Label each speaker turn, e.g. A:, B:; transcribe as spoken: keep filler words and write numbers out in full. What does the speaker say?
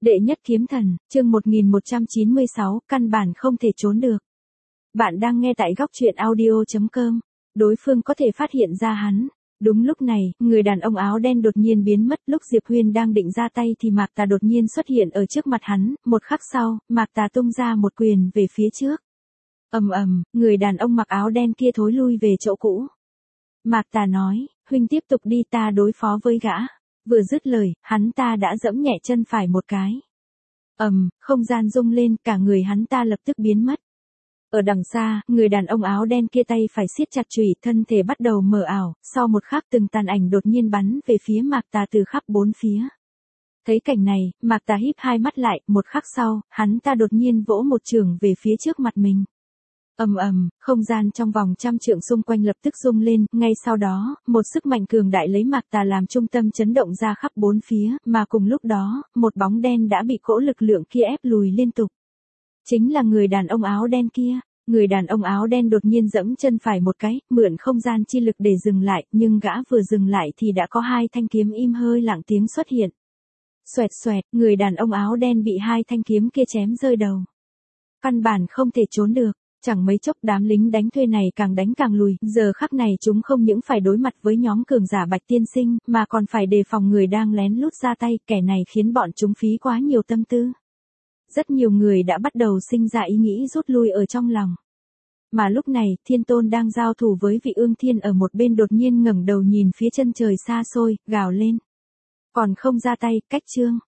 A: Đệ nhất kiếm thần, chương một nghìn một trăm chín mươi sáu, căn bản không thể trốn được. Bạn đang nghe tại góc truyện audio chấm com. Đối phương có thể phát hiện ra hắn. Đúng lúc này, người đàn ông áo đen đột nhiên biến mất. Lúc Diệp Huyên đang định ra tay thì Mạc Tà đột nhiên xuất hiện ở trước mặt hắn. Một khắc sau, Mạc Tà tung ra một quyền về phía trước. Ầm ầm, người đàn ông mặc áo đen kia thối lui về chỗ cũ. Mạc Tà nói, huynh tiếp tục đi, ta đối phó với gã. Vừa dứt lời, hắn ta đã giẫm nhẹ chân phải một cái. Ầm, không gian rung lên, cả người hắn ta lập tức biến mất. Ở đằng xa, người đàn ông áo đen kia tay phải siết chặt chùy, thân thể bắt đầu mờ ảo, sau một khắc từng tàn ảnh đột nhiên bắn về phía Mạc Tà từ khắp bốn phía. Thấy cảnh này, Mạc Tà híp hai mắt lại, một khắc sau, hắn ta đột nhiên vỗ một chưởng về phía trước mặt mình. Ầm ầm, không gian trong vòng trăm trượng xung quanh lập tức rung lên, ngay sau đó, một sức mạnh cường đại lấy Mạc Tà làm trung tâm chấn động ra khắp bốn phía, mà cùng lúc đó, một bóng đen đã bị cỗ lực lượng kia ép lùi liên tục. Chính là người đàn ông áo đen kia. Người đàn ông áo đen đột nhiên giẫm chân phải một cái, mượn không gian chi lực để dừng lại, nhưng gã vừa dừng lại thì đã có hai thanh kiếm im hơi lặng tiếng xuất hiện. Xoẹt xoẹt, người đàn ông áo đen bị hai thanh kiếm kia chém rơi đầu. Căn bản không thể trốn được. Chẳng mấy chốc đám lính đánh thuê này càng đánh càng lùi, giờ khắc này chúng không những phải đối mặt với nhóm cường giả Bạch Tiên Sinh, mà còn phải đề phòng người đang lén lút ra tay, kẻ này khiến bọn chúng phí quá nhiều tâm tư. Rất nhiều người đã bắt đầu sinh ra ý nghĩ rút lui ở trong lòng. Mà lúc này, Thiên Tôn đang giao thủ với vị Ương Thiên ở một bên đột nhiên ngẩng đầu nhìn phía chân trời xa xôi, gào lên. Còn không ra tay, cách trương.